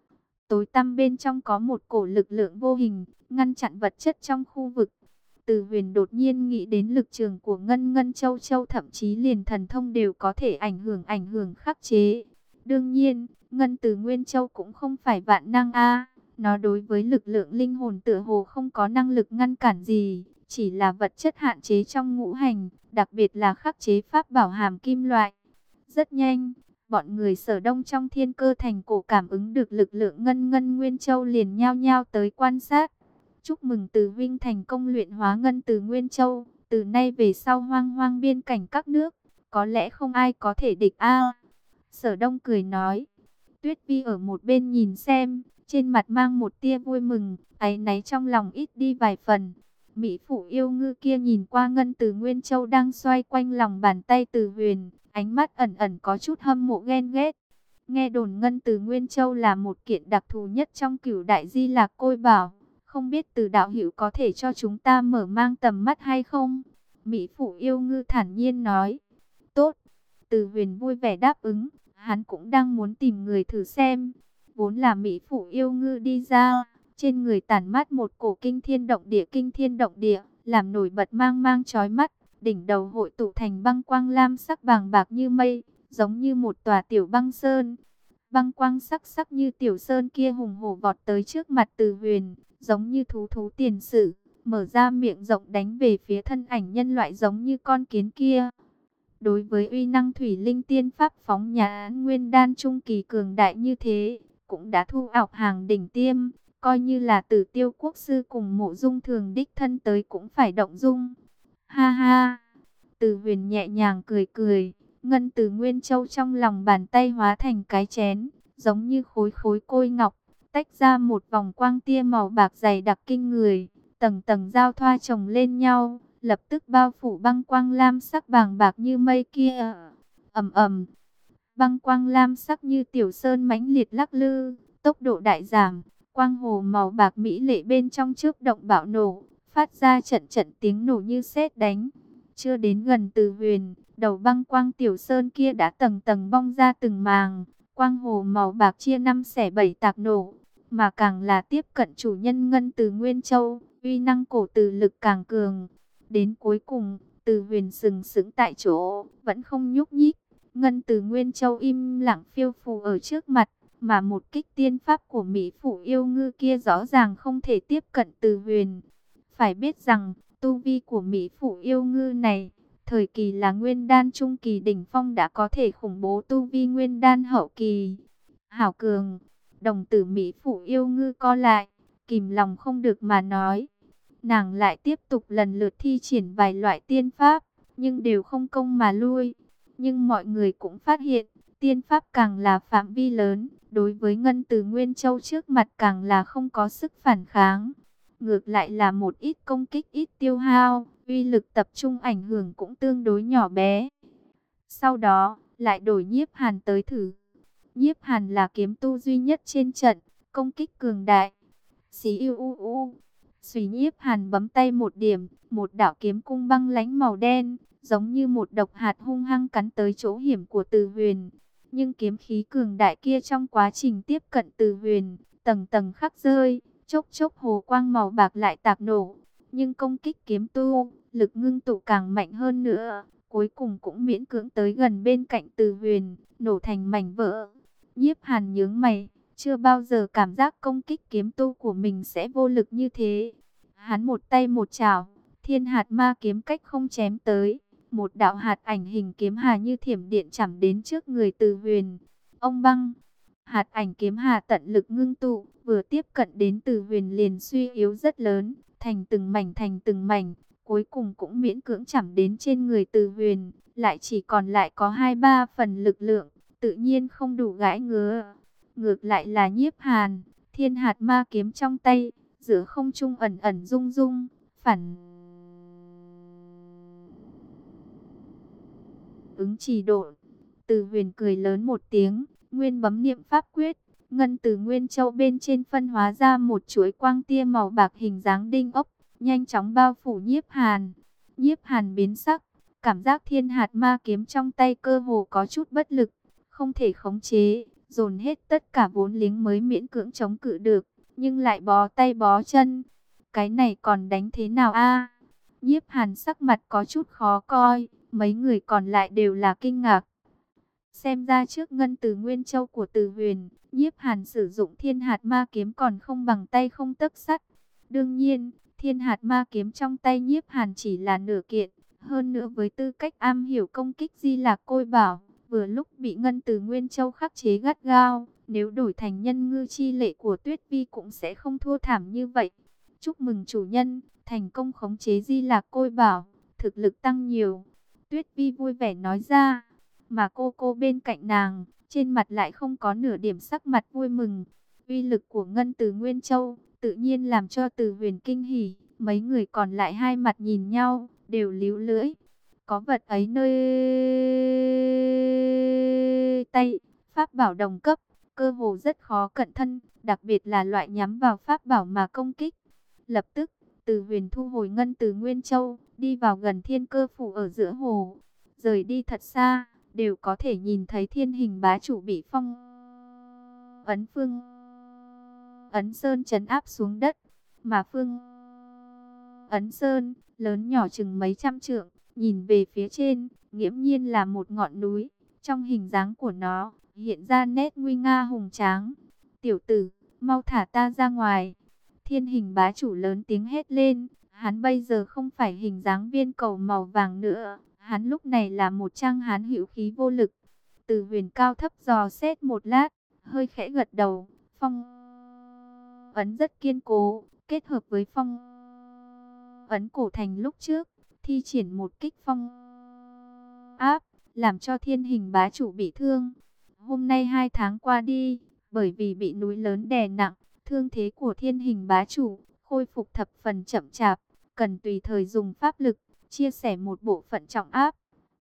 A: Tối tăm bên trong có một cổ lực lượng vô hình, ngăn chặn vật chất trong khu vực. Từ Huyền đột nhiên nghĩ đến lực trường của Ngân Ngân Châu Châu, thậm chí liền thần thông đều có thể ảnh hưởng ảnh hưởng khắc chế. Đương nhiên, Ngân Từ Nguyên Châu cũng không phải vạn năng a, nó đối với lực lượng linh hồn tựa hồ không có năng lực ngăn cản gì, chỉ là vật chất hạn chế trong ngũ hành, đặc biệt là khắc chế pháp bảo hàm kim loại. Rất nhanh, bọn người Sở Đông trong Thiên Cơ Thành cổ cảm ứng được lực lượng Ngân Ngân Nguyên Châu liền nhao nhao tới quan sát. Chúc mừng Từ Vinh thành công luyện hóa Ngân Từ Nguyên Châu, từ nay về sau hoang hoang biên cảnh các nước, có lẽ không ai có thể địch a. Sở Đông cười nói. Tuyết Vi ở một bên nhìn xem, trên mặt mang một tia vui mừng, áy náy trong lòng ít đi vài phần. Mỹ phụ yêu ngư kia nhìn qua Ngân Từ Nguyên Châu đang xoay quanh lòng bàn tay Từ Huyền, ánh mắt ẩn ẩn có chút hâm mộ ghen ghét. Nghe đồn Ngân Từ Nguyên Châu là một kiện đặc thù nhất trong Cửu Đại Di Lạc Côi Bảo, không biết Từ đạo hữu có thể cho chúng ta mở mang tầm mắt hay không? Mỹ phụ yêu ngư thản nhiên nói. Tốt. Từ Huyền vui vẻ đáp ứng, hắn cũng đang muốn tìm người thử xem. Vốn là Mỹ phụ yêu ngư đi ra, trên người tản mát một cổ kinh thiên động địa kinh thiên động địa, làm nổi bật mang mang chói mắt, đỉnh đầu hội tụ thành băng quang lam sắc bàng bạc như mây, giống như một tòa tiểu băng sơn. Băng quang sắc sắc như tiểu sơn kia hùng hổ vọt tới trước mặt Từ Huyền, giống như thú thú tiền sử, mở ra miệng rộng đánh về phía thân ảnh nhân loại giống như con kiến kia. Đối với uy năng thủy linh tiên pháp phóng nhã nguyên đan trung kỳ cường đại như thế, cũng đã thu ọc hàng đỉnh tiêm, coi như là Tử Tiêu quốc sư cùng Mộ Dung Thường đích thân tới cũng phải động dung. Ha ha, Từ Huyền nhẹ nhàng cười cười, Ngân Từ Nguyên Châu trong lòng bàn tay hóa thành cái chén, giống như khối khối côi ngọc, tách ra một vòng quang tia màu bạc dày đặc kinh người, tầng tầng giao thoa chồng lên nhau, lập tức bao phủ băng quang lam sắc bàng bạc như mây kia. Ầm ầm, băng quang lam sắc như tiểu sơn mãnh liệt lắc lư, tốc độ đại giảm, quang hồ màu bạc mỹ lệ bên trong chớp động bạo nổ, phát ra trận trận tiếng nổ như sét đánh. Chưa đến gần Từ Huyền, đầu băng quang tiểu sơn kia đã tầng tầng bong ra từng màng, quang hồ màu bạc chia năm xẻ bảy tạc nổ, mà càng là tiếp cận chủ nhân Ngân Từ Nguyên Châu, uy năng cổ từ lực càng cường. Đến cuối cùng, Từ Huyền sừng sững tại chỗ, vẫn không nhúc nhích. Ngân Từ Nguyên Châu im lặng phiêu phù ở trước mặt, mà một kích tiên pháp của Mỹ phụ yêu ngư kia rõ ràng không thể tiếp cận Từ Huyền. Phải biết rằng, tu vi của Mỹ phụ yêu ngư này, thời kỳ là nguyên đan trung kỳ đỉnh phong đã có thể khủng bố tu vi nguyên đan hậu kỳ. Hảo cường, đồng tử Mỹ phụ yêu ngư co lại, kìm lòng không được mà nói. Nàng lại tiếp tục lần lượt thi triển vài loại tiên pháp, nhưng đều không công mà lui. Nhưng mọi người cũng phát hiện, tiên pháp càng là phạm vi lớn, đối với Ngân Từ Nguyên Châu trước mặt càng là không có sức phản kháng. Ngược lại là một ít công kích ít tiêu hao, uy lực tập trung ảnh hưởng cũng tương đối nhỏ bé. Sau đó, lại đổi Nhiếp Hàn tới thử. Nhiếp Hàn là kiếm tu duy nhất trên trận, công kích cường đại. Xí yêu u u. Xùy Nhiếp Hàn bấm tay một điểm, một đạo kiếm cung băng lãnh màu đen, giống như một độc hạt hung hăng cắn tới chỗ hiểm của Từ Huyền. Nhưng kiếm khí cường đại kia trong quá trình tiếp cận Từ Huyền, tầng tầng khắc rơi, chốc chốc hồ quang màu bạc lại tạc nổ. Nhưng công kích kiếm tu lực ngưng tụ càng mạnh hơn nữa, cuối cùng cũng miễn cưỡng tới gần bên cạnh Từ Huyền, nổ thành mảnh vỡ. Nhiếp Hàn nhướng mày, chưa bao giờ cảm giác công kích kiếm tu của mình sẽ vô lực như thế. Hắn một tay một chảo, thiên hạt ma kiếm cách không chém tới, một đạo hạt ảnh hình kiếm hà như thiểm điện chẳm đến trước người Từ Huyền. Ông băng, hạt ảnh kiếm hà tận lực ngưng tụ, vừa tiếp cận đến Từ Huyền liền suy yếu rất lớn, thành từng mảnh thành từng mảnh, cuối cùng cũng miễn cưỡng chẳm đến trên người Từ Huyền, lại chỉ còn lại có hai ba phần lực lượng, tự nhiên không đủ gãi ngứa. Ngược lại là Nhiếp Hàn, thiên hạt ma kiếm trong tay, giữa không trung ẩn ẩn rung rung, phản ứng trì độ. Từ Huyền cười lớn một tiếng, nguyên bấm niệm pháp quyết, ngân từ nguyên châu bên trên phân hóa ra một chuỗi quang tia màu bạc hình dáng đinh ốc, nhanh chóng bao phủ Nhiếp Hàn. Nhiếp Hàn biến sắc, cảm giác thiên hạt ma kiếm trong tay cơ hồ có chút bất lực, không thể khống chế, dồn hết tất cả vốn liếng mới miễn cưỡng chống cự được, nhưng lại bó tay bó chân. Cái này còn đánh thế nào a? Nhiếp Hàn sắc mặt có chút khó coi, mấy người còn lại đều là kinh ngạc. Xem ra trước ngân từ nguyên châu của Từ Huyền, Nhiếp Hàn sử dụng thiên hạt ma kiếm còn không bằng tay không tấc sắt. Đương nhiên, thiên hạt ma kiếm trong tay Nhiếp Hàn chỉ là nửa kiện, hơn nữa với tư cách am hiểu công kích Di Lạc Côi Bảo, vừa lúc bị ngân từ nguyên châu khắc chế gắt gao, nếu đổi thành nhân ngư chi lệ của Tuyết Vi cũng sẽ không thua thảm như vậy. Chúc mừng chủ nhân, thành công khống chế Di Lạc Côi Bảo, thực lực tăng nhiều. Tuyết Vi vui vẻ nói ra, mà cô cô bên cạnh nàng, trên mặt lại không có nửa điểm sắc mặt vui mừng. Uy lực của ngân từ Nguyên Châu, tự nhiên làm cho Từ Huyền kinh hỉ, mấy người còn lại hai mặt nhìn nhau, đều líu lưỡi. Có vật ấy nơi tay, pháp bảo đồng cấp, cơ hồ rất khó cận thân, đặc biệt là loại nhắm vào pháp bảo mà công kích. Lập tức, Từ Huyền thu hồi ngân từ Nguyên Châu, đi vào gần thiên cơ phủ ở giữa hồ. Rời đi thật xa, đều có thể nhìn thấy thiên hình bá chủ bị phong ấn phương ấn sơn trấn áp xuống đất. Mà phương ấn sơn, lớn nhỏ chừng mấy trăm trượng, nhìn về phía trên, nghiễm nhiên là một ngọn núi. Trong hình dáng của nó, hiện ra nét nguy nga hùng tráng. Tiểu tử, mau thả ta ra ngoài. Thiên hình bá chủ lớn tiếng hét lên, hắn bây giờ không phải hình dáng viên cầu màu vàng nữa, hắn lúc này là một trang hán hữu khí vô lực. Từ Huyền cao thấp dò xét một lát, hơi khẽ gật đầu, phong ấn rất kiên cố, kết hợp với phong ấn cổ thành lúc trước, thi triển một kích phong áp, làm cho thiên hình bá chủ bị thương. Hôm nay hai tháng qua đi, bởi vì bị núi lớn đè nặng, thương thế của thiên hình bá chủ khôi phục thập phần chậm chạp, cần tùy thời dùng pháp lực chia sẻ một bộ phận trọng áp.